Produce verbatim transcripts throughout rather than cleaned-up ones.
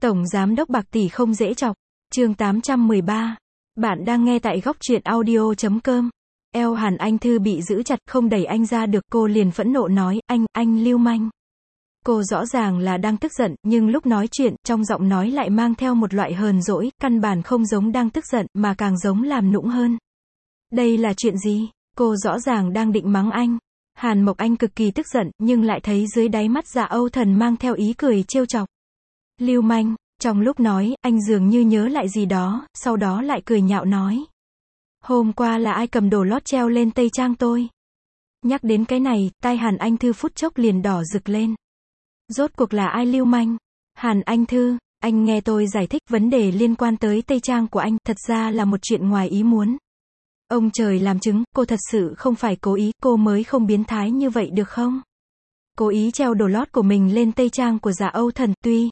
Tổng Giám đốc bạc tỷ không dễ chọc. Chương tám trăm mười ba. Bạn đang nghe tại góc truyện audio chấm com. Eo Hàn Anh Thư bị giữ chặt, không đẩy anh ra được, cô liền phẫn nộ nói, anh, anh lưu manh. Cô rõ ràng là đang tức giận, nhưng lúc nói chuyện, trong giọng nói lại mang theo một loại hờn dỗi, căn bản không giống đang tức giận, mà càng giống làm nũng hơn. Đây là chuyện gì? Cô rõ ràng đang định mắng anh. Hàn Mộc Anh cực kỳ tức giận, nhưng lại thấy dưới đáy mắt Dạ Âu Thần mang theo ý cười trêu chọc. Lưu manh. Trong lúc nói, anh dường như nhớ lại gì đó, sau đó lại cười nhạo nói. Hôm qua là ai cầm đồ lót treo lên tây trang tôi? Nhắc đến cái này, tai Hàn Anh Thư phút chốc liền đỏ rực lên. Rốt cuộc là ai lưu manh? Hàn Anh Thư, anh nghe tôi giải thích vấn đề liên quan tới tây trang của anh, thật ra là một chuyện ngoài ý muốn. Ông trời làm chứng, cô thật sự không phải cố ý, cô mới không biến thái như vậy được không? Cố ý treo đồ lót của mình lên tây trang của Dạ Âu Thần, tuy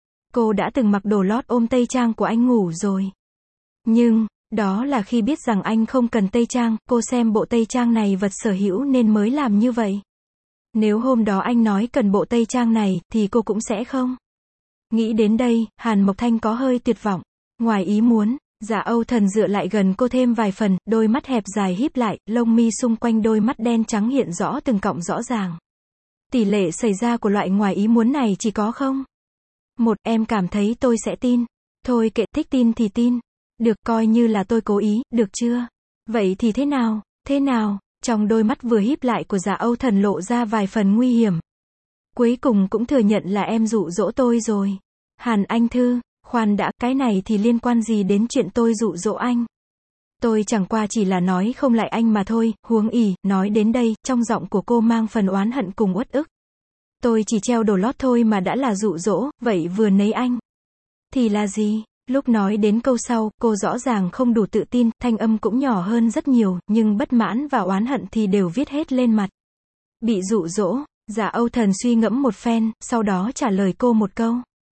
cô đã từng mặc đồ lót ôm tây trang của anh ngủ rồi. Nhưng, đó là khi biết rằng anh không cần tây trang, cô xem bộ tây trang này vật sở hữu nên mới làm như vậy. Nếu hôm đó anh nói cần bộ tây trang này, thì cô cũng sẽ không. Nghĩ đến đây, Hàn Mộc Thanh có hơi tuyệt vọng. Ngoài ý muốn, Dạ Âu Thần dựa lại gần cô thêm vài phần, đôi mắt hẹp dài híp lại, lông mi xung quanh đôi mắt đen trắng hiện rõ từng cọng rõ ràng. Tỷ lệ xảy ra của loại ngoài ý muốn này chỉ có không? Một, em cảm thấy tôi sẽ tin. Thôi kệ, thích tin thì tin. Được, coi như là tôi cố ý, được chưa? Vậy thì thế nào? Thế nào? Trong đôi mắt vừa híp lại của Dạ Âu Thần lộ ra vài phần nguy hiểm. Cuối cùng cũng thừa nhận là em dụ dỗ tôi rồi. Hàn Anh Thư, khoan đã, cái này thì liên quan gì đến chuyện tôi dụ dỗ anh? Tôi chẳng qua chỉ là nói không lại anh mà thôi, huống ỉ, nói đến đây, trong giọng của cô mang phần oán hận cùng uất ức. Tôi chỉ treo đồ lót thôi mà đã là dụ dỗ, vậy vừa nấy anh. Thì là gì? Lúc nói đến câu sau, cô rõ ràng không đủ tự tin, thanh âm cũng nhỏ hơn rất nhiều, nhưng bất mãn và oán hận thì đều viết hết lên mặt. Bị dụ dỗ, Dạ Âu Thần suy ngẫm một phen, sau đó trả lời cô một câu.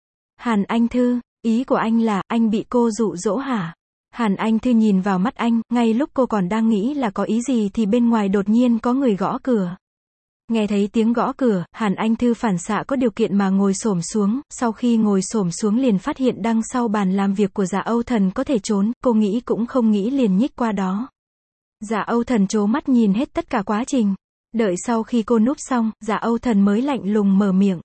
Hàn Anh Thư, ý của anh là, anh bị cô dụ dỗ hả? Hàn Anh Thư nhìn vào mắt anh, ngay lúc cô còn đang nghĩ là có ý gì thì bên ngoài đột nhiên có người gõ cửa. Nghe thấy tiếng gõ cửa, Hàn Anh Thư phản xạ có điều kiện mà ngồi xổm xuống, sau khi ngồi xổm xuống liền phát hiện đằng sau bàn làm việc của Dạ Âu Thần có thể trốn, cô nghĩ cũng không nghĩ liền nhích qua đó. Dạ Âu Thần trố mắt nhìn hết tất cả quá trình. Đợi sau khi cô núp xong, Dạ Âu Thần mới lạnh lùng mở miệng.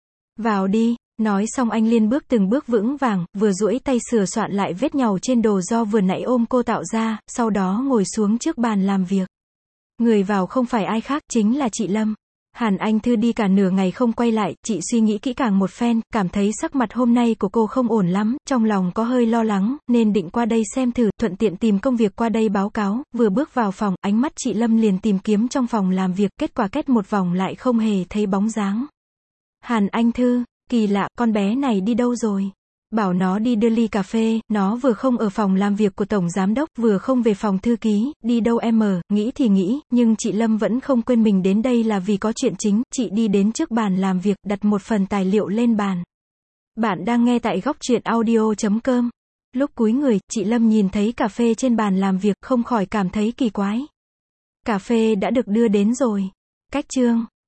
Vào đi, nói xong anh liên bước từng bước vững vàng, vừa duỗi tay sửa soạn lại vết nhàu trên đồ do vừa nãy ôm cô tạo ra, sau đó ngồi xuống trước bàn làm việc. Người vào không phải ai khác, chính là chị Lâm. Hàn Anh Thư đi cả nửa ngày không quay lại, chị suy nghĩ kỹ càng một phen, cảm thấy sắc mặt hôm nay của cô không ổn lắm, trong lòng có hơi lo lắng, nên định qua đây xem thử, thuận tiện tìm công việc qua đây báo cáo, vừa bước vào phòng, ánh mắt chị Lâm liền tìm kiếm trong phòng làm việc, kết quả kết một vòng lại không hề thấy bóng dáng. Hàn Anh Thư, kỳ lạ, con bé này đi đâu rồi? Bảo nó đi đưa ly cà phê, nó vừa không ở phòng làm việc của Tổng Giám đốc, vừa không về phòng thư ký, đi đâu em ở, nghĩ thì nghĩ, nhưng chị Lâm vẫn không quên mình đến đây là vì có chuyện chính, chị đi đến trước bàn làm việc, đặt một phần tài liệu lên bàn. Bạn đang nghe tại góc truyện audio chấm com. Lúc cúi người, chị Lâm nhìn thấy cà phê trên bàn làm việc, không khỏi cảm thấy kỳ quái. Cà phê đã được đưa đến rồi. Cách chương.